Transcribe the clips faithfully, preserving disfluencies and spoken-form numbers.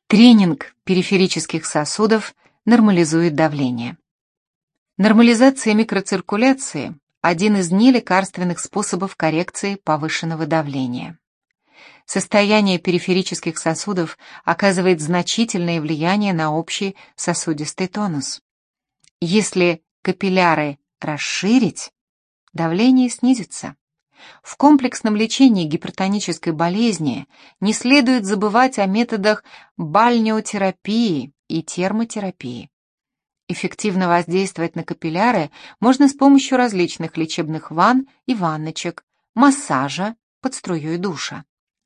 Тренинг периферических сосудов нормализует давление. Нормализация микроциркуляции – один из нелекарственных способов коррекции повышенного давления. Состояние периферических сосудов оказывает значительное влияние на общий сосудистый тонус. Если капилляры расширить, давление снизится. В комплексном лечении гипертонической болезни не следует забывать о методах бальнеотерапии и термотерапии. Эффективно воздействовать на капилляры можно с помощью различных лечебных ванн и ванночек, массажа под струей душа.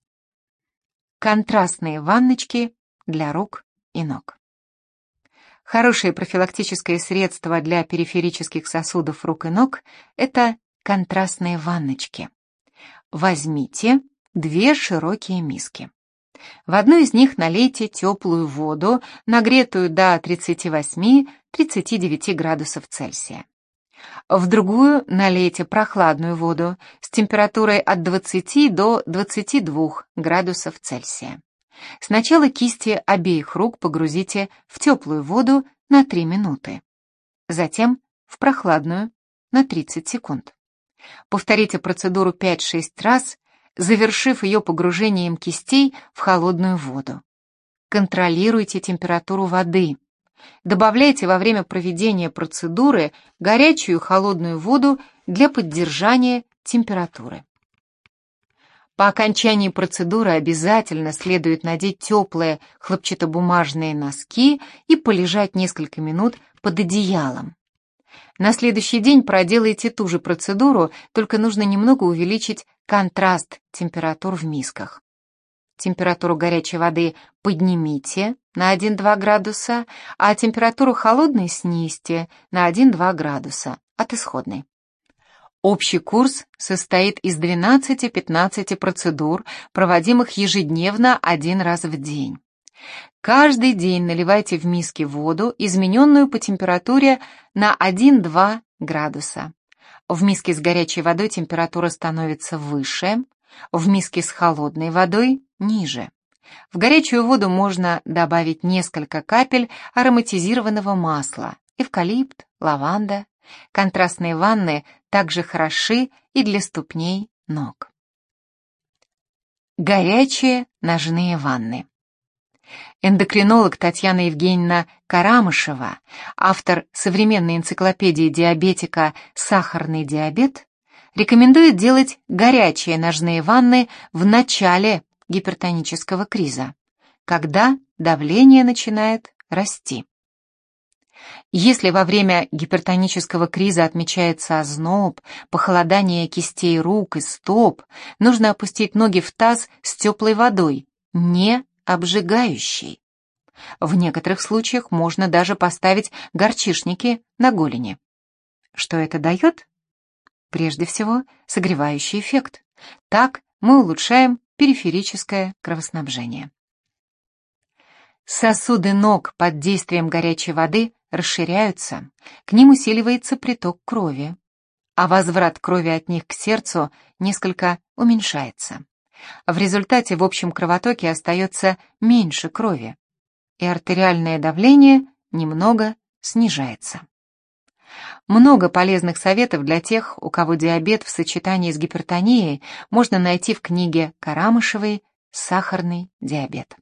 Контрастные ванночки для рук и ног. Хорошее профилактическое средство для периферических сосудов рук и ног – это контрастные ванночки. Возьмите две широкие миски. В одну из них налейте теплую воду, нагретую до тридцати восьми — тридцати девяти градусов Цельсия. В другую налейте прохладную воду с температурой от двадцати до двадцати двух градусов Цельсия. Сначала кисти обеих рук погрузите в теплую воду на три минуты. Затем в прохладную на тридцать секунд. Повторите процедуру пять-шесть раз, завершив ее погружением кистей в холодную воду. Контролируйте температуру воды. Добавляйте во время проведения процедуры горячую и холодную воду для поддержания температуры. По окончании процедуры обязательно следует надеть теплые хлопчатобумажные носки и полежать несколько минут под одеялом. На следующий день проделайте ту же процедуру, только нужно немного увеличить контраст температур в мисках. Температуру горячей воды поднимите на один-два градуса, а температуру холодной снизьте на один-два градуса от исходной. Общий курс состоит из двенадцати-пятнадцати процедур, проводимых ежедневно один раз в день. Каждый день наливайте в миски воду, измененную по температуре на один-два градуса. В миске с горячей водой температура становится выше, в миске с холодной водой – ниже. В горячую воду можно добавить несколько капель ароматизированного масла – эвкалипт, лаванда. Контрастные ванны также хороши и для ступней ног. Горячие ножные ванны. Эндокринолог Татьяна Евгеньевна Карамышева, автор современной энциклопедии диабетика «Сахарный диабет», рекомендует делать горячие ножные ванны в начале гипертонического криза, когда давление начинает расти. Если во время гипертонического криза отмечается озноб, похолодание кистей рук и стоп, нужно опустить ноги в таз с теплой водой, не обжигающей. В некоторых случаях можно даже поставить горчишники на голени. Что это дает? Прежде всего, согревающий эффект. Так мы улучшаем периферическое кровоснабжение. Сосуды ног под действием горячей воды расширяются, к ним усиливается приток крови, а возврат крови от них к сердцу несколько уменьшается. В результате в общем кровотоке остается меньше крови, и артериальное давление немного снижается. Много полезных советов для тех, у кого диабет в сочетании с гипертонией, можно найти в книге Карамышевой «Сахарный диабет».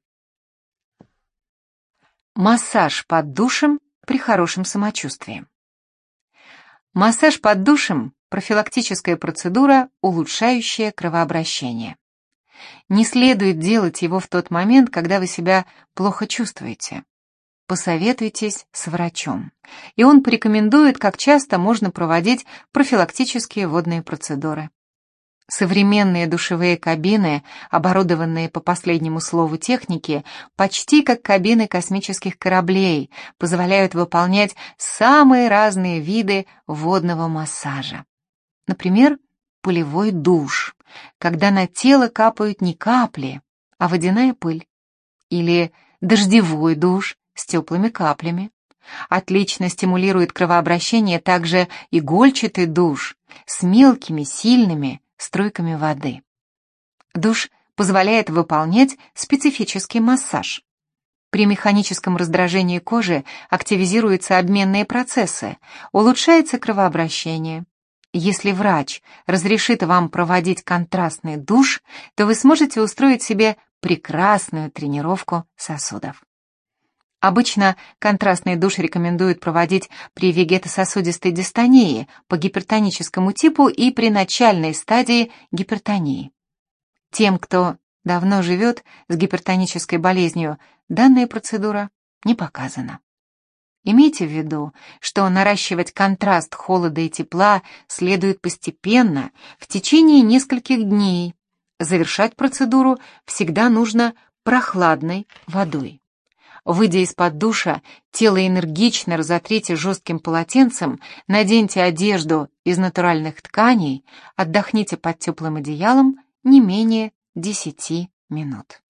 Массаж под душем при хорошем самочувствии. Массаж под душем – профилактическая процедура, улучшающая кровообращение. Не следует делать его в тот момент, когда вы себя плохо чувствуете. Посоветуйтесь с врачом, и он порекомендует, как часто можно проводить профилактические водные процедуры. Современные душевые кабины, оборудованные по последнему слову техники, почти как кабины космических кораблей, позволяют выполнять самые разные виды водного массажа. Например, пылевой душ, когда на тело капают не капли, а водяная пыль. Или дождевой душ с теплыми каплями. Отлично стимулирует кровообращение также игольчатый душ с мелкими, сильными струйками воды. Душ позволяет выполнять специфический массаж. При механическом раздражении кожи активизируются обменные процессы, улучшается кровообращение. Если врач разрешит вам проводить контрастный душ, то вы сможете устроить себе прекрасную тренировку сосудов. Обычно контрастный душ рекомендуют проводить при вегетососудистой дистонии по гипертоническому типу и при начальной стадии гипертонии. Тем, кто давно живет с гипертонической болезнью, данная процедура не показана. Имейте в виду, что наращивать контраст холода и тепла следует постепенно, в течение нескольких дней. Завершать процедуру всегда нужно прохладной водой. Выйдя из-под душа, тело энергично разотрите жестким полотенцем, наденьте одежду из натуральных тканей, отдохните под теплым одеялом не менее десяти минут.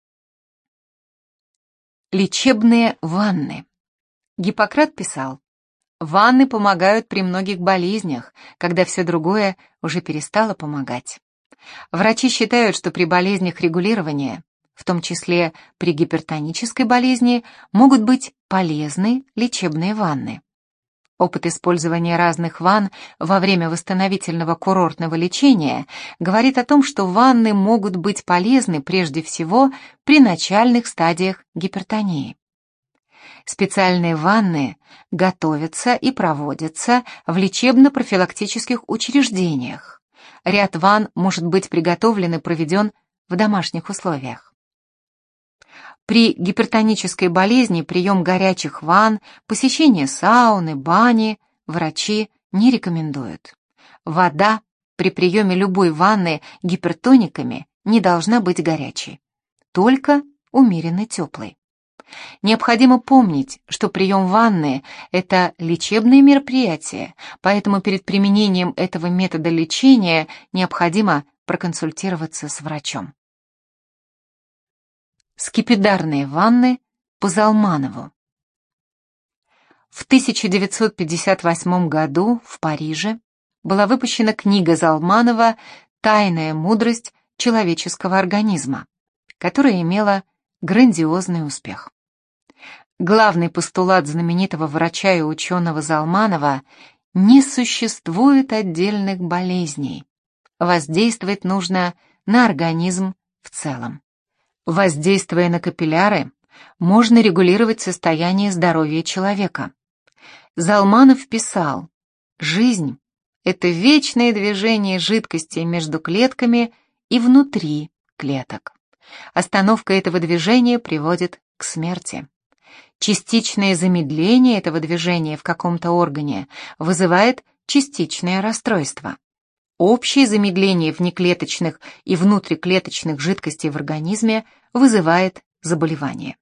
Лечебные ванны. Гиппократ писал: «Ванны помогают при многих болезнях, когда все другое уже перестало помогать». Врачи считают, что при болезнях регулирования, в том числе при гипертонической болезни, могут быть полезны лечебные ванны. Опыт использования разных ванн во время восстановительного курортного лечения говорит о том, что ванны могут быть полезны прежде всего при начальных стадиях гипертонии. Специальные ванны готовятся и проводятся в лечебно-профилактических учреждениях. Ряд ванн может быть приготовлен и проведен в домашних условиях. При гипертонической болезни прием горячих ванн, посещение сауны, бани врачи не рекомендуют. Вода при приеме любой ванны гипертониками не должна быть горячей, только умеренно теплой. Необходимо помнить, что прием ванны – это лечебное мероприятие, поэтому перед применением этого метода лечения необходимо проконсультироваться с врачом. Скипидарные ванны по Залманову. В тысяча девятьсот пятьдесят восьмом году в Париже была выпущена книга Залманова «Тайная мудрость человеческого организма», которая имела грандиозный успех. Главный постулат знаменитого врача и ученого Залманова – не существует отдельных болезней. Воздействовать нужно на организм в целом. Воздействуя на капилляры, можно регулировать состояние здоровья человека. Залманов писал: «Жизнь – это вечное движение жидкостей между клетками и внутри клеток. Остановка этого движения приводит к смерти. Частичное замедление этого движения в каком-то органе вызывает частичное расстройство. Общее замедление внеклеточных и внутриклеточных жидкостей в организме вызывает заболевание.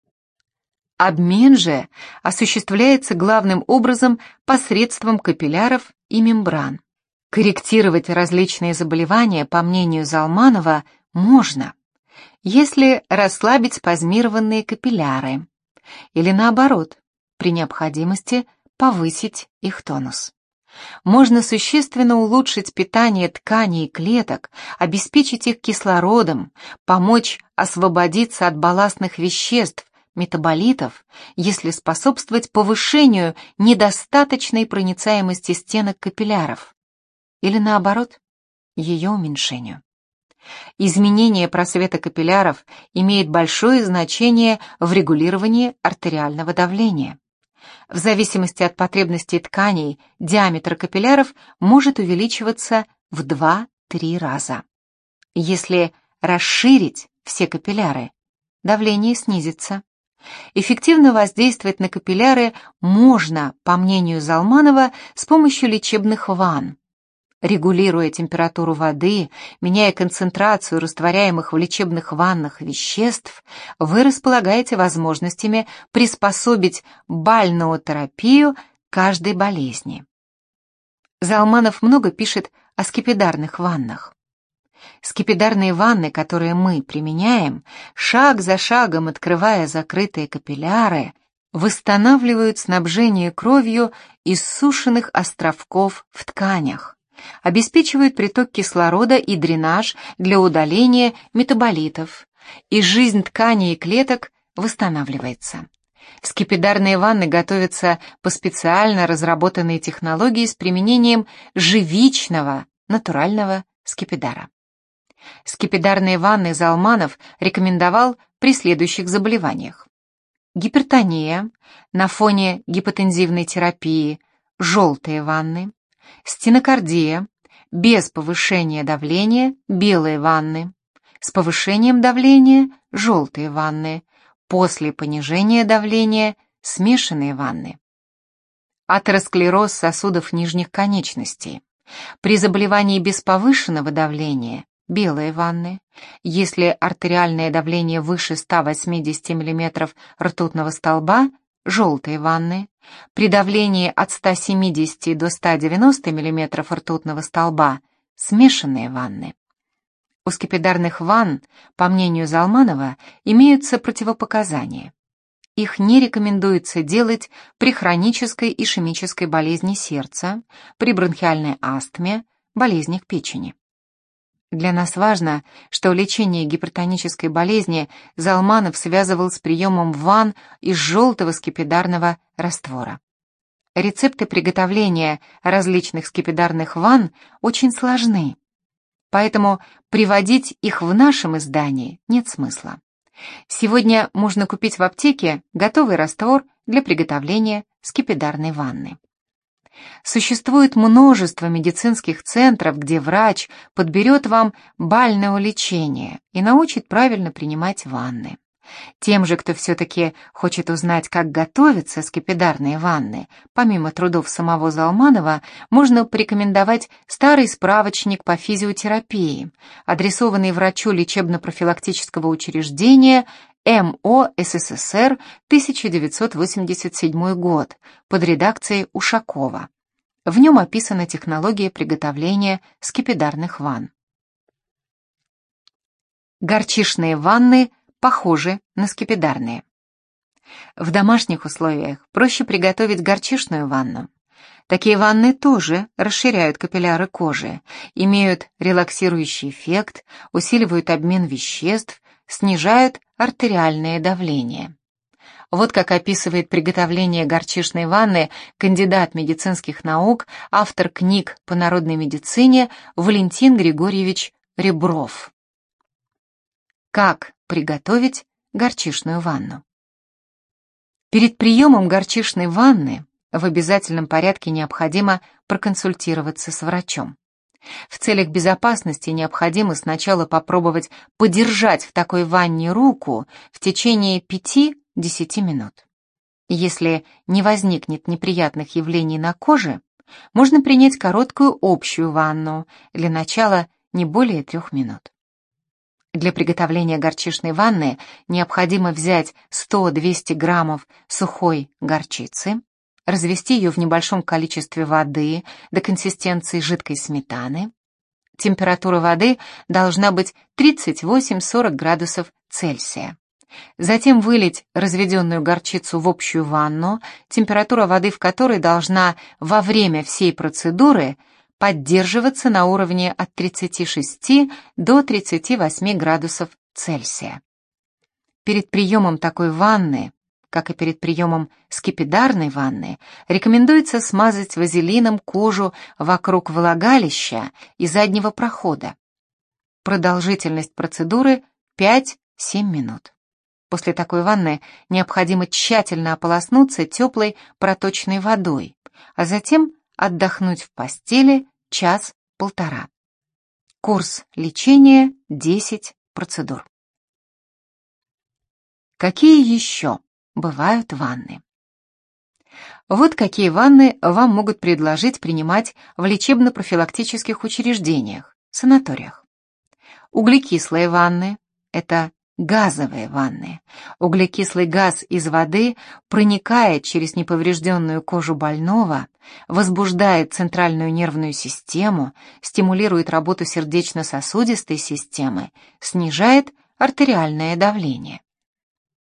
Обмен же осуществляется главным образом посредством капилляров и мембран. Корректировать различные заболевания, по мнению Залманова, можно, если расслабить спазмированные капилляры, или наоборот, при необходимости повысить их тонус. Можно существенно улучшить питание тканей и клеток, обеспечить их кислородом, помочь освободиться от балластных веществ, метаболитов, если способствовать повышению недостаточной проницаемости стенок капилляров, или наоборот, ее уменьшению. Изменение просвета капилляров имеет большое значение в регулировании артериального давления. В зависимости от потребностей тканей диаметр капилляров может увеличиваться в два-три раза. Если расширить все капилляры, давление снизится. Эффективно воздействовать на капилляры можно, по мнению Залманова, с помощью лечебных ванн. Регулируя температуру воды, меняя концентрацию растворяемых в лечебных ваннах веществ, вы располагаете возможностями приспособить бальнеотерапию к каждой болезни. Залманов много пишет о скипидарных ваннах. Скипидарные ванны, которые мы применяем, шаг за шагом открывая закрытые капилляры, восстанавливают снабжение кровью иссушенных островков в тканях, обеспечивают приток кислорода и дренаж для удаления метаболитов, и жизнь тканей и клеток восстанавливается. Скипидарные ванны готовятся по специально разработанной технологии с применением живичного натурального скипидара. Скипидарные ванны Залманов рекомендовал при следующих заболеваниях: гипертония на фоне гипотензивной терапии, желтые ванны; стенокардия без повышения давления, белые ванны; с повышением давления, желтые ванны; после понижения давления, смешанные ванны. Атеросклероз сосудов нижних конечностей. При заболевании без повышенного давления, белые ванны; если артериальное давление выше ста восьмидесяти миллиметров ртутного столба, желтые ванны; при давлении от ста семидесяти до ста девяноста миллиметров ртутного столба, смешанные ванны. У скипидарных ванн, по мнению Залманова, имеются противопоказания. Их не рекомендуется делать при хронической ишемической болезни сердца, при бронхиальной астме, болезнях печени. Для нас важно, что лечение гипертонической болезни Залманов связывал с приемом ванн из желтого скипидарного раствора. Рецепты приготовления различных скипидарных ванн очень сложны, поэтому приводить их в нашем издании нет смысла. Сегодня можно купить в аптеке готовый раствор для приготовления скипидарной ванны. Существует множество медицинских центров, где врач подберет вам бальнеолечение и научит правильно принимать ванны. Тем же, кто все-таки хочет узнать, как готовятся скипидарные ванны, помимо трудов самого Залманова, можно порекомендовать старый справочник по физиотерапии, адресованный врачу лечебно-профилактического учреждения эм о эс эс эс эр, тысяча девятьсот восемьдесят седьмой год, под редакцией Ушакова. В нем описана технология приготовления скипидарных ванн. Горчишные ванны похожи на скипидарные. В домашних условиях проще приготовить горчишную ванну. Такие ванны тоже расширяют капилляры кожи, имеют релаксирующий эффект, усиливают обмен веществ, снижают артериальное давление. Вот как описывает приготовление горчишной ванны кандидат медицинских наук, автор книг по народной медицине Валентин Григорьевич Ребров. Как приготовить горчишную ванну? Перед приемом горчишной ванны в обязательном порядке необходимо проконсультироваться с врачом. В целях безопасности необходимо сначала попробовать подержать в такой ванне руку в течение пяти-десяти минут. Если не возникнет неприятных явлений на коже, можно принять короткую общую ванну, для начала не более трех минут. Для приготовления горчишной ванны необходимо взять сто-двести граммов сухой горчицы, развести ее в небольшом количестве воды до консистенции жидкой сметаны. Температура воды должна быть тридцать восемь - сорок градусов Цельсия. Затем вылить разведенную горчицу в общую ванну, температура воды в которой должна во время всей процедуры поддерживаться на уровне от тридцати шести до тридцати восьми градусов Цельсия. Перед приемом такой ванны, как и перед приемом скипидарной ванны, рекомендуется смазать вазелином кожу вокруг влагалища и заднего прохода. Продолжительность процедуры пять-семь минут. После такой ванны необходимо тщательно ополоснуться теплой проточной водой, а затем отдохнуть в постели час-полтора. Курс лечения десять процедур. Какие еще бывают ванны? Вот какие ванны вам могут предложить принимать в лечебно-профилактических учреждениях, санаториях. Углекислые ванны – это газовые ванны. Углекислый газ из воды проникает через неповрежденную кожу больного, возбуждает центральную нервную систему, стимулирует работу сердечно-сосудистой системы, снижает артериальное давление.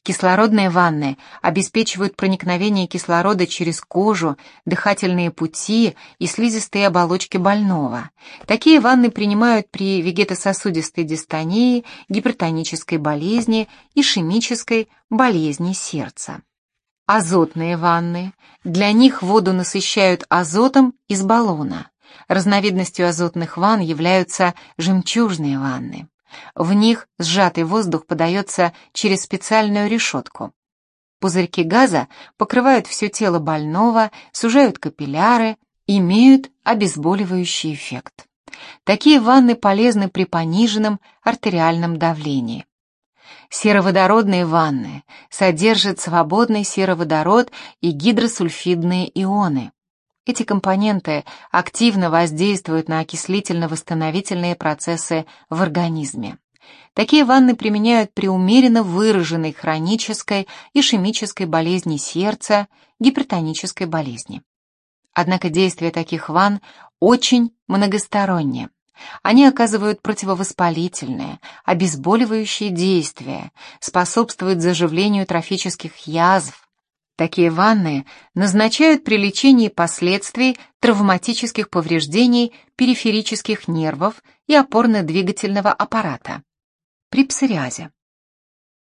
Кислородные ванны обеспечивают проникновение кислорода через кожу, дыхательные пути и слизистые оболочки больного. Такие ванны принимают при вегетососудистой дистонии, гипертонической болезни, ишемической болезни сердца. Азотные ванны. Для них воду насыщают азотом из баллона. Разновидностью азотных ванн являются жемчужные ванны. В них сжатый воздух подается через специальную решетку. Пузырьки газа покрывают все тело больного, сужают капилляры, имеют обезболивающий эффект. Такие ванны полезны при пониженном артериальном давлении. Сероводородные ванны содержат свободный сероводород и гидросульфидные ионы. Эти компоненты активно воздействуют на окислительно-восстановительные процессы в организме. Такие ванны применяют при умеренно выраженной хронической ишемической болезни сердца, гипертонической болезни. Однако действие таких ванн очень многостороннее. Они оказывают противовоспалительное, обезболивающее действие, способствуют заживлению трофических язв. Такие ванны назначают при лечении последствий травматических повреждений периферических нервов и опорно-двигательного аппарата, при псориазе.